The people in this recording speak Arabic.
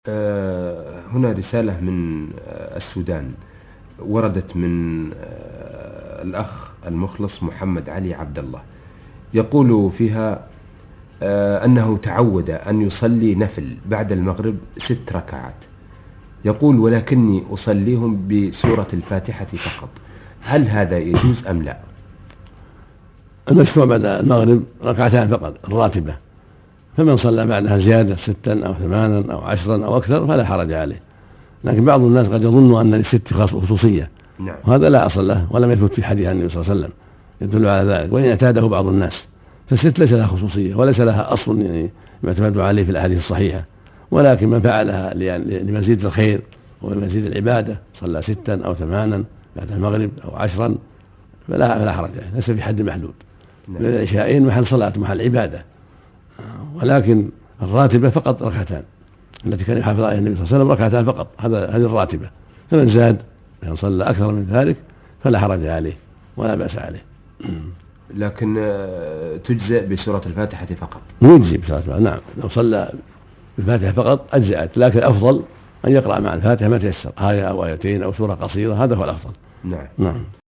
هنا رسالة من السودان وردت من الأخ المخلص محمد علي عبد الله، يقول فيها أنه تعود أن يصلي نفل بعد المغرب 6 ركعات، يقول ولكني أصليهم بسورة الفاتحة فقط، هل هذا يجوز أم لا؟ المشروع بعد المغرب 2 ركعات فقط الراتبة، فمن صلى بعدها زيادة 6 أو 8 أو 10 أو أكثر فلا حرج عليه. لكن بعض الناس قد يظن أن للست خصوصية، نعم. وهذا لا أصل له ولم يثبت في حديث النبي صلى الله عليه وسلم يدل على ذلك، وإن اعتاده بعض الناس، فالست ليس لها خصوصية وليس لها أصل يعني يعتمد عليه في الأحاديث الصحيحة، ولكن من فعلها لمزيد الخير ولمزيد العبادة صلى 6 أو 8 بعد المغرب أو 10 فلا حرج عليه، ليس في حد محدود. نعم. العشاءين محل صلاة محل عبادة، ولكن الراتبة فقط 2 ركعات التي كان يحافظ عليها النبي صلى الله عليه وسلم 2 ركعات فقط، هذه الراتبة، فمن زاد يعني صلى أكثر من ذلك فلا حرج عليه ولا بأس عليه. لكن تجزئ بسورة الفاتحة فقط؟ يجزي بسورة الفاتحة، نعم، لو صلى بالفاتحة فقط أجزأت، لكن الأفضل أن يقرأ مع الفاتحة ما تيسر، آية أو آيتين أو سورة قصيرة، هذا هو الأفضل. نعم.